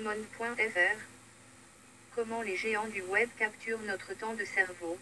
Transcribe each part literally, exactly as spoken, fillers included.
monde point f r. Comment les géants du web capturent notre temps de cerveau.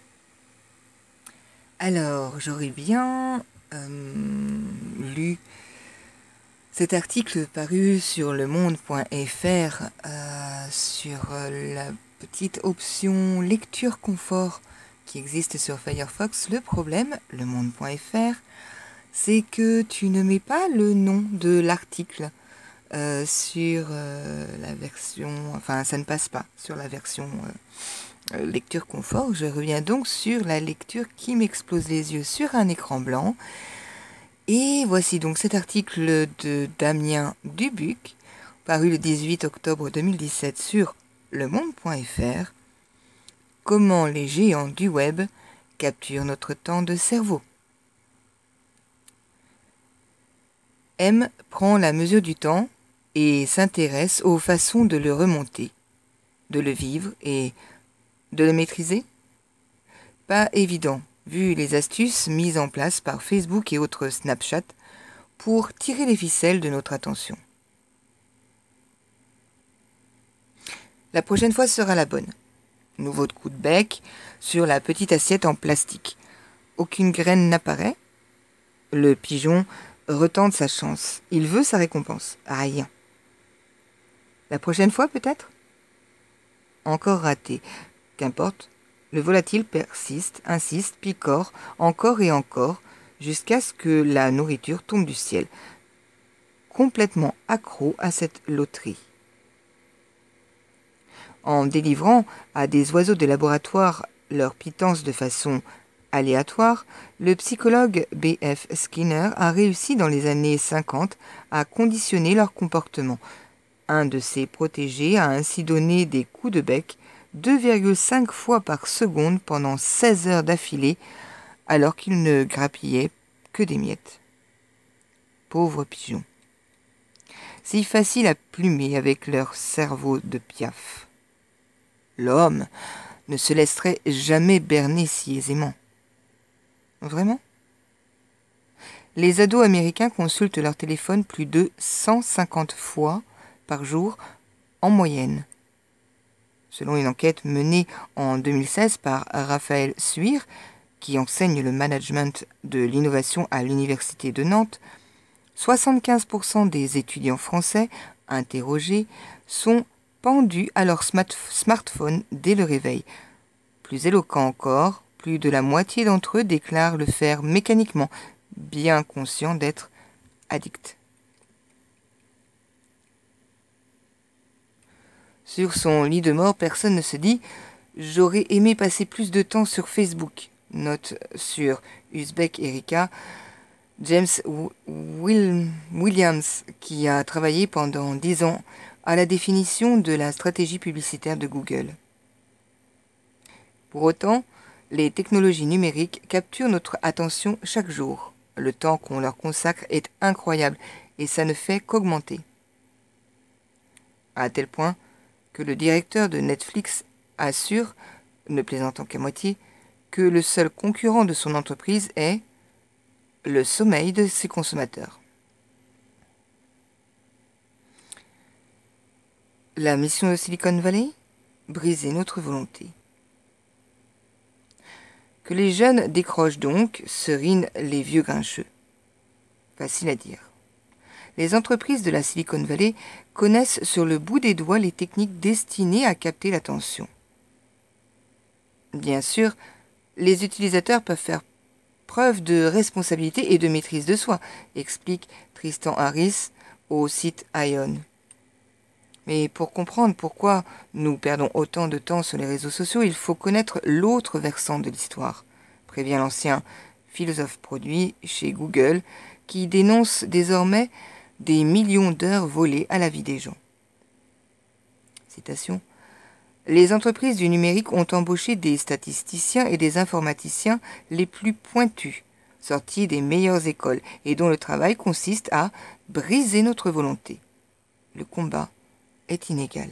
Alors, j'aurais bien euh, lu cet article paru sur le monde point f r euh, sur euh, la petite option lecture confort qui existe sur Firefox. Le problème, le monde point f r, c'est que tu ne mets pas le nom de l'article euh, sur euh, la version... Enfin, ça ne passe pas sur la version euh, lecture confort. Je reviens donc sur la lecture qui m'explose les yeux sur un écran blanc. Et voici donc cet article de Damien Dubuc, paru le dix-huit octobre deux mille dix-sept sur le monde point f r. Comment les géants du web capturent notre temps de cerveau. M prend la mesure du temps et s'intéresse aux façons de le remonter, de le vivre et de le maîtriser. Pas évident, vu les astuces mises en place par Facebook et autres Snapchat pour tirer les ficelles de notre attention. La prochaine fois sera la bonne. Nouveau coup de bec sur la petite assiette en plastique. Aucune graine n'apparaît. Le pigeon retente sa chance. Il veut sa récompense. Rien. La prochaine fois peut-être ? Encore raté. Qu'importe. Le volatile persiste, insiste, picore, encore et encore, jusqu'à ce que la nourriture tombe du ciel. Complètement accro à cette loterie. En délivrant à des oiseaux de laboratoire leur pitance de façon aléatoire, le psychologue B F Skinner a réussi dans les années cinquante à conditionner leur comportement. Un de ses protégés a ainsi donné des coups de bec deux virgule cinq fois par seconde pendant seize heures d'affilée, alors qu'il ne grappillait que des miettes. Pauvres pigeons. Si facile à plumer avec leur cerveau de piaf. L'homme ne se laisserait jamais berner si aisément. Vraiment ? Les ados américains consultent leur téléphone plus de cent cinquante fois par jour en moyenne. Selon une enquête menée en deux mille seize par Raphaël Suire, qui enseigne le management de l'innovation à l'Université de Nantes, soixante-quinze pour cent des étudiants français interrogés sont pendus à leur smartphone dès le réveil. Plus éloquent encore, plus de la moitié d'entre eux déclarent le faire mécaniquement, bien conscients d'être addicts. Sur son lit de mort, personne ne se dit « J'aurais aimé passer plus de temps sur Facebook », note sur Uzbek Erika James Will Williams, qui a travaillé pendant dix ans à la définition de la stratégie publicitaire de Google. Pour autant, les technologies numériques capturent notre attention chaque jour. Le temps qu'on leur consacre est incroyable et ça ne fait qu'augmenter. À tel point que le directeur de Netflix assure, ne plaisantant qu'à moitié, que le seul concurrent de son entreprise est le sommeil de ses consommateurs. La mission de Silicon Valley ? Briser notre volonté. Que les jeunes décrochent donc, serinent les vieux grincheux. Facile à dire. Les entreprises de la Silicon Valley connaissent sur le bout des doigts les techniques destinées à capter l'attention. Bien sûr, les utilisateurs peuvent faire preuve de responsabilité et de maîtrise de soi, explique Tristan Harris au site Ion. Mais pour comprendre pourquoi nous perdons autant de temps sur les réseaux sociaux, il faut connaître l'autre versant de l'histoire, prévient l'ancien philosophe produit chez Google, qui dénonce désormais des millions d'heures volées à la vie des gens. Citation. Les entreprises du numérique ont embauché des statisticiens et des informaticiens les plus pointus, sortis des meilleures écoles, et dont le travail consiste à briser notre volonté. Le combat est inégal.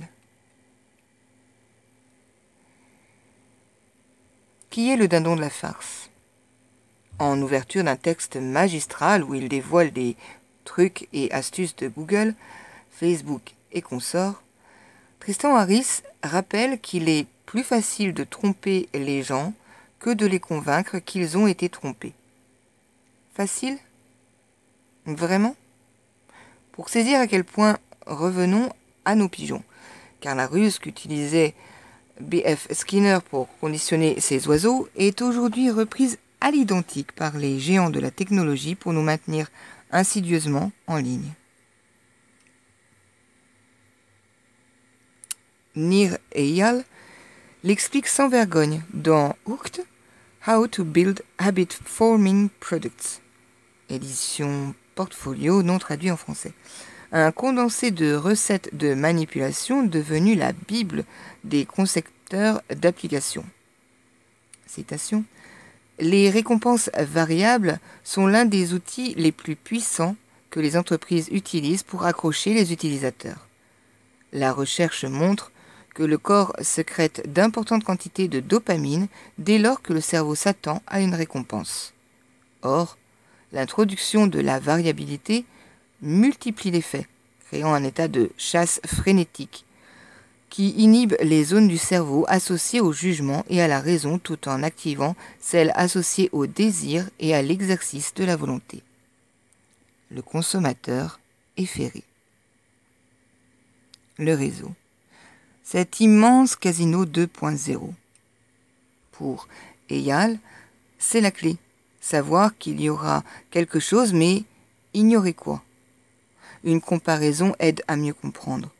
Qui est le dindon de la farce ? En ouverture d'un texte magistral où il dévoile des trucs et astuces de Google, Facebook et consorts, Tristan Harris rappelle qu'il est plus facile de tromper les gens que de les convaincre qu'ils ont été trompés. Facile ? Vraiment ? Pour saisir à quel point, revenons à nos pigeons, car la ruse qu'utilisait B F Skinner pour conditionner ces oiseaux est aujourd'hui reprise à l'identique par les géants de la technologie pour nous maintenir insidieusement en ligne. Nir Eyal l'explique sans vergogne dans Hooked, How to Build Habit-Forming Products, édition Portfolio non traduit en français. Un condensé de recettes de manipulation devenu la Bible des concepteurs d'applications. Citation. Les récompenses variables sont l'un des outils les plus puissants que les entreprises utilisent pour accrocher les utilisateurs. La recherche montre que le corps sécrète d'importantes quantités de dopamine dès lors que le cerveau s'attend à une récompense. Or, l'introduction de la variabilité multiplie l'effet, créant un état de chasse frénétique qui inhibe les zones du cerveau associées au jugement et à la raison tout en activant celles associées au désir et à l'exercice de la volonté. Le consommateur est ferré. Le réseau. Cet immense casino deux point zéro. Pour Eyal, c'est la clé. Savoir qu'il y aura quelque chose, mais ignorer quoi. Une comparaison aide à mieux comprendre.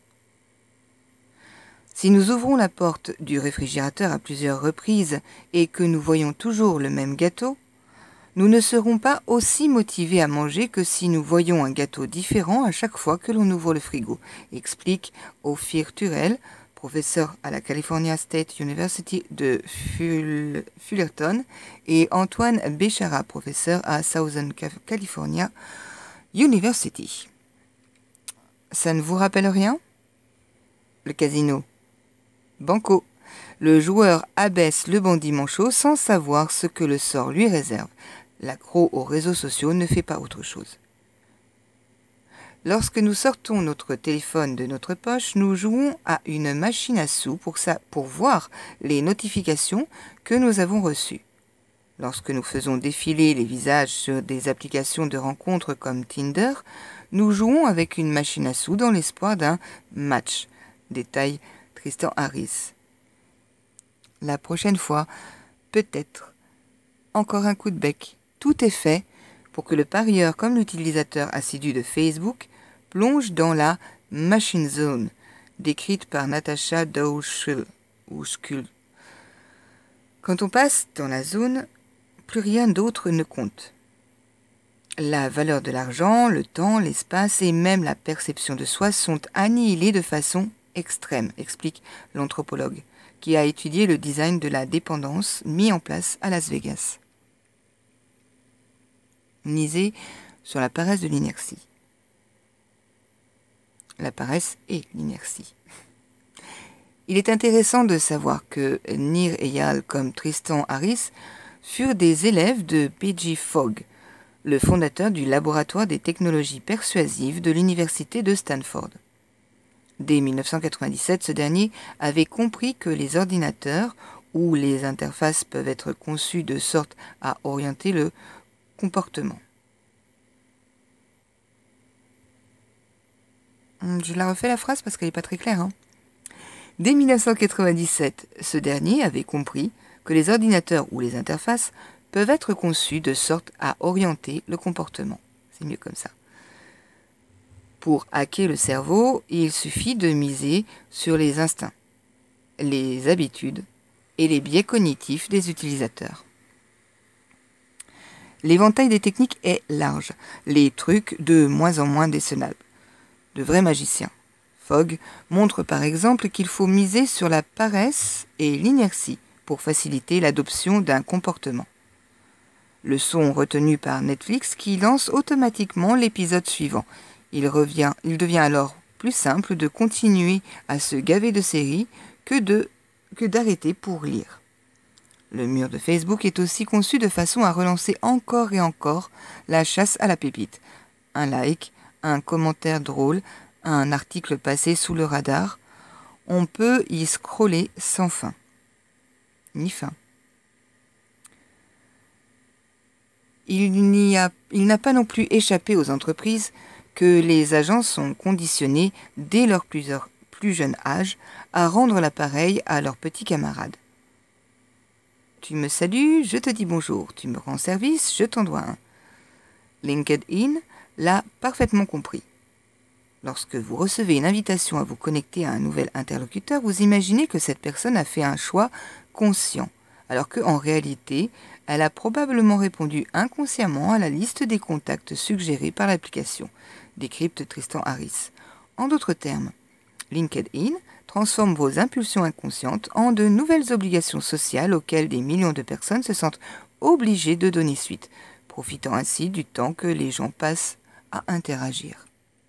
Si nous ouvrons la porte du réfrigérateur à plusieurs reprises et que nous voyons toujours le même gâteau, nous ne serons pas aussi motivés à manger que si nous voyons un gâteau différent à chaque fois que l'on ouvre le frigo, explique Ophir Turrell, professeur à la California State University de Ful- Fullerton, et Antoine Béchara, professeur à Southern California University. Ça ne vous rappelle rien ? Le casino. Banco. Le joueur abaisse le bandit manchot sans savoir ce que le sort lui réserve. L'accro aux réseaux sociaux ne fait pas autre chose. Lorsque nous sortons notre téléphone de notre poche, nous jouons à une machine à sous pour, ça, pour voir les notifications que nous avons reçues. Lorsque nous faisons défiler les visages sur des applications de rencontres comme Tinder, nous jouons avec une machine à sous dans l'espoir d'un match. Détaille Tristan Harris. La prochaine fois, peut-être, encore un coup de bec. Tout est fait pour que le parieur comme l'utilisateur assidu de Facebook plonge dans la machine zone, décrite par Natasha Dow-Schull. Quand on passe dans la zone, plus rien d'autre ne compte. La valeur de l'argent, le temps, l'espace et même la perception de soi sont annihilés de façon extrême, explique l'anthropologue, qui a étudié le design de la dépendance mis en place à Las Vegas. Miser sur la paresse de l'inertie. La paresse et l'inertie. Il est intéressant de savoir que Nir Eyal comme Tristan Harris furent des élèves de P G Fogg, le fondateur du laboratoire des technologies persuasives de l'université de Stanford. Dès mille neuf cent quatre-vingt-dix-sept, ce dernier avait compris que les ordinateurs ou les interfaces peuvent être conçus de sorte à orienter le comportement. Je la refais la phrase parce qu'elle n'est pas très claire. Hein. Dès mille neuf cent quatre-vingt-dix-sept, ce dernier avait compris que les ordinateurs ou les interfaces peuvent être conçus de sorte à orienter le comportement. C'est mieux comme ça. Pour hacker le cerveau, il suffit de miser sur les instincts, les habitudes et les biais cognitifs des utilisateurs. L'éventail des techniques est large, les trucs de moins en moins décelables. De vrais magiciens. Fogg montre par exemple qu'il faut miser sur la paresse et l'inertie pour faciliter l'adoption d'un comportement. Le son retenu par Netflix qui lance automatiquement l'épisode suivant. Il, revient, il devient alors plus simple de continuer à se gaver de séries que, de, que d'arrêter pour lire. Le mur de Facebook est aussi conçu de façon à relancer encore et encore la chasse à la pépite. Un like, un commentaire drôle, un article passé sous le radar. on peut y scroller sans fin, ni fin. Il n'y a, il n'a pas non plus échappé aux entreprises que les agents sont conditionnés, dès leur plus, plus jeune âge, à rendre l'appareil à leurs petits camarades. Tu me salues, je te dis bonjour. Tu me rends service, je t'en dois un. LinkedIn l'a parfaitement compris. Lorsque vous recevez une invitation à vous connecter à un nouvel interlocuteur, vous imaginez que cette personne a fait un choix conscient, alors qu'en réalité, elle a probablement répondu inconsciemment à la liste des contacts suggérés par l'application, décrypte Tristan Harris. En d'autres termes, LinkedIn transforme vos impulsions inconscientes en de nouvelles obligations sociales auxquelles des millions de personnes se sentent obligées de donner suite, profitant ainsi du temps que les gens passent à interagir.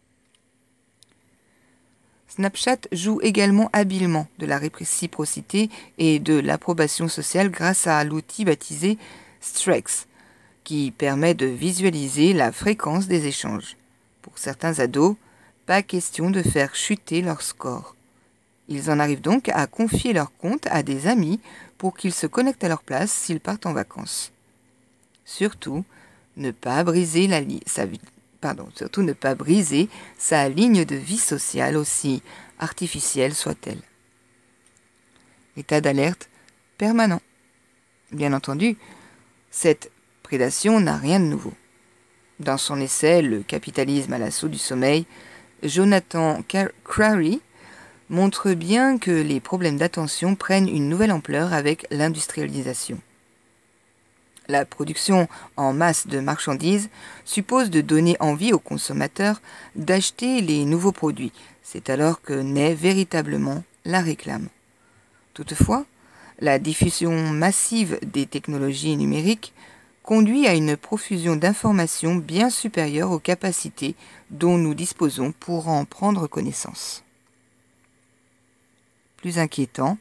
Snapchat joue également habilement de la réciprocité et de l'approbation sociale grâce à l'outil baptisé Streaks, qui permet de visualiser la fréquence des échanges. Pour certains ados, pas question de faire chuter leur score. Ils en arrivent donc à confier leur compte à des amis pour qu'ils se connectent à leur place s'ils partent en vacances. Surtout, ne pas briser la li- sa vie. Pardon, surtout ne pas briser sa ligne de vie sociale, aussi artificielle soit-elle. État d'alerte permanent. Bien entendu, cette prédation n'a rien de nouveau. Dans son essai « Le capitalisme à l'assaut du sommeil », Jonathan Crary montre bien que les problèmes d'attention prennent une nouvelle ampleur avec l'industrialisation. La production en masse de marchandises suppose de donner envie aux consommateurs d'acheter les nouveaux produits. C'est alors que naît véritablement la réclame. Toutefois, la diffusion massive des technologies numériques conduit à une profusion d'informations bien supérieure aux capacités dont nous disposons pour en prendre connaissance. Plus inquiétant,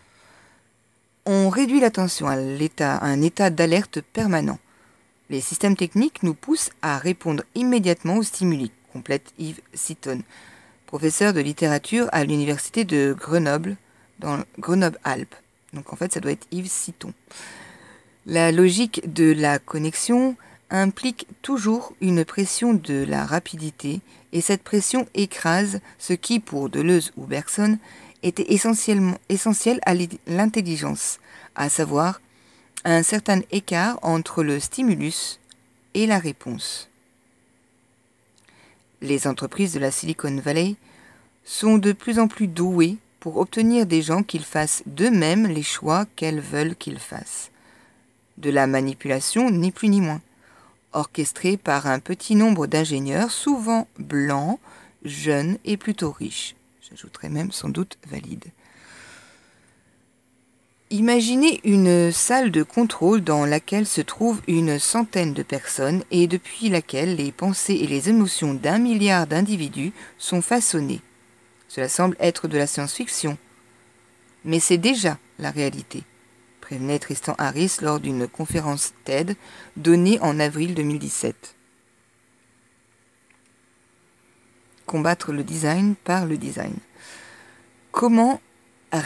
on réduit l'attention à, l'état, à un état d'alerte permanent. Les systèmes techniques nous poussent à répondre immédiatement aux stimuli, complète Yves Seaton, professeur de littérature à l'université de Grenoble, dans Grenoble-Alpes. Donc en fait, ça doit être Yves Seaton. La logique de la connexion implique toujours une pression de la rapidité, et cette pression écrase ce qui, pour Deleuze ou Bergson, était essentiellement essentiel à l'intelligence, à savoir un certain écart entre le stimulus et la réponse. Les entreprises de la Silicon Valley sont de plus en plus douées pour obtenir des gens qu'ils fassent d'eux-mêmes les choix qu'elles veulent qu'ils fassent. De la manipulation, ni plus ni moins, orchestrée par un petit nombre d'ingénieurs, souvent blancs, jeunes et plutôt riches. J'ajouterais même sans doute valide. Imaginez une salle de contrôle dans laquelle se trouvent une centaine de personnes et depuis laquelle les pensées et les émotions d'un milliard d'individus sont façonnées. Cela semble être de la science-fiction, mais c'est déjà la réalité, prévenait Tristan Harris lors d'une conférence TED donnée en avril deux mille dix-sept. Combattre le design par le design. Comment résister ?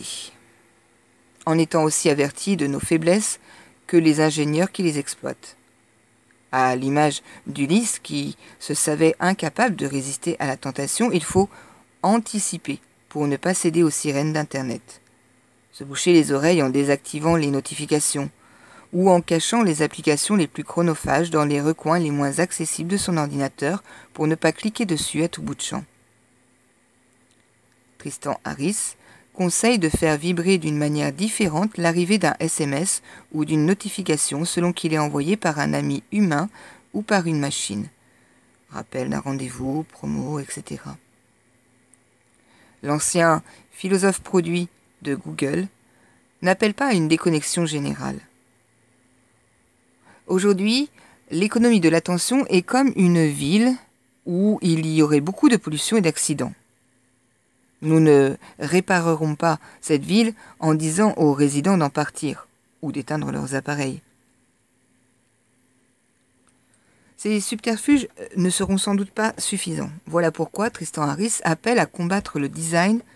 En étant aussi avertis de nos faiblesses que les ingénieurs qui les exploitent. À l'image d'Ulysse qui se savait incapable de résister à la tentation, il faut anticiper pour ne pas céder aux sirènes d'Internet. Se boucher les oreilles en désactivant les notifications ou en cachant les applications les plus chronophages dans les recoins les moins accessibles de son ordinateur pour ne pas cliquer dessus à tout bout de champ. Tristan Harris conseille de faire vibrer d'une manière différente l'arrivée d'un S M S ou d'une notification selon qu'il est envoyé par un ami humain ou par une machine. Rappel d'un rendez-vous, promo, et cetera. L'ancien philosophe produit de Google n'appelle pas à une déconnexion générale. Aujourd'hui, l'économie de l'attention est comme une ville où il y aurait beaucoup de pollution et d'accidents. Nous ne réparerons pas cette ville en disant aux résidents d'en partir ou d'éteindre leurs appareils. Ces subterfuges ne seront sans doute pas suffisants. Voilà pourquoi Tristan Harris appelle à combattre le design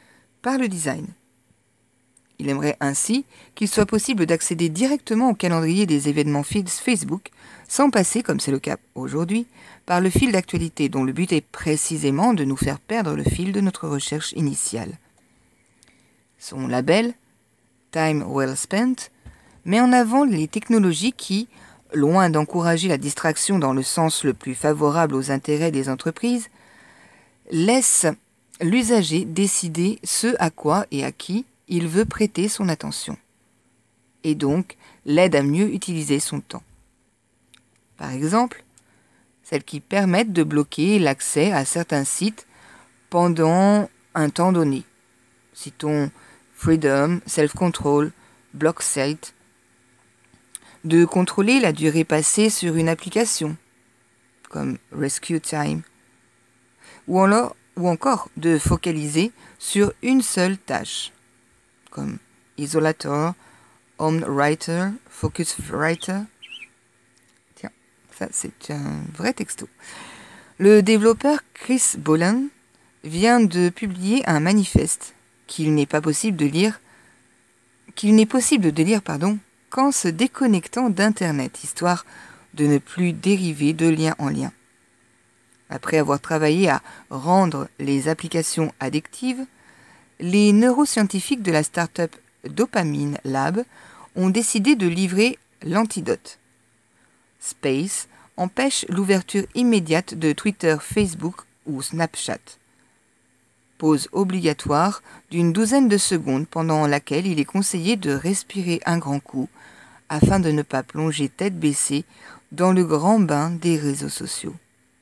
par le design. Il aimerait ainsi qu'il soit possible d'accéder directement au calendrier des événements Facebook sans passer, comme c'est le cas aujourd'hui, par le fil d'actualité dont le but est précisément de nous faire perdre le fil de notre recherche initiale. Son label, Time Well Spent, met en avant les technologies qui, loin d'encourager la distraction dans le sens le plus favorable aux intérêts des entreprises, laissent l'usager décider ce à quoi et à qui il veut prêter son attention, et donc l'aide à mieux utiliser son temps. Par exemple, celles qui permettent de bloquer l'accès à certains sites pendant un temps donné. Citons Freedom, Self-Control, BlockSite. De contrôler la durée passée sur une application, comme Rescue Time. Ou, alors, ou encore de focaliser sur une seule tâche, comme Isolator, Home Writer, Focus Writer. Tiens, ça c'est un vrai texto. Le développeur Chris Bolan vient de publier un manifeste qu'il n'est pas possible de lire, qu'il n'est possible de lire, pardon, qu'en se déconnectant d'Internet, histoire de ne plus dériver de lien en lien. Après avoir travaillé à rendre les applications addictives, les neuroscientifiques de la start-up Dopamine Lab ont décidé de livrer l'antidote. Space empêche l'ouverture immédiate de Twitter, Facebook ou Snapchat. Pause obligatoire d'une douzaine de secondes pendant laquelle il est conseillé de respirer un grand coup afin de ne pas plonger tête baissée dans le grand bain des réseaux sociaux.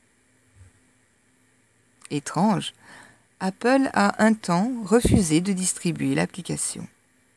Étrange, Apple a un temps refusé de distribuer l'application.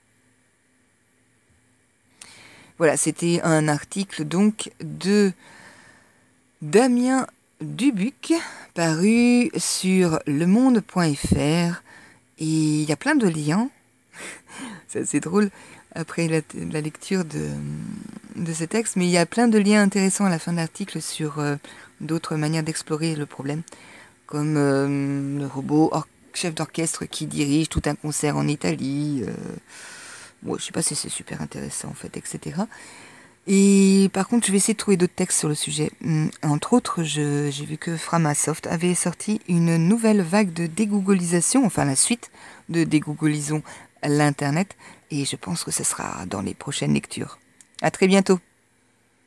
Voilà, c'était un article donc de Damien Dubuc, paru sur lemonde point f r, et il y a plein de liens. C'est assez drôle après la, la lecture de, de ce texte, mais il y a plein de liens intéressants à la fin de l'article sur euh, d'autres manières d'explorer le problème, comme euh, le robot or- chef d'orchestre qui dirige tout un concert en Italie. Euh, bon, je sais pas si c'est super intéressant en fait, et cetera. Et par contre, je vais essayer de trouver d'autres textes sur le sujet. Entre autres, je, j'ai vu que Framasoft avait sorti une nouvelle vague de dégooglisation, enfin la suite de Dégooglisons l'Internet, et je pense que ce sera dans les prochaines lectures. À très bientôt.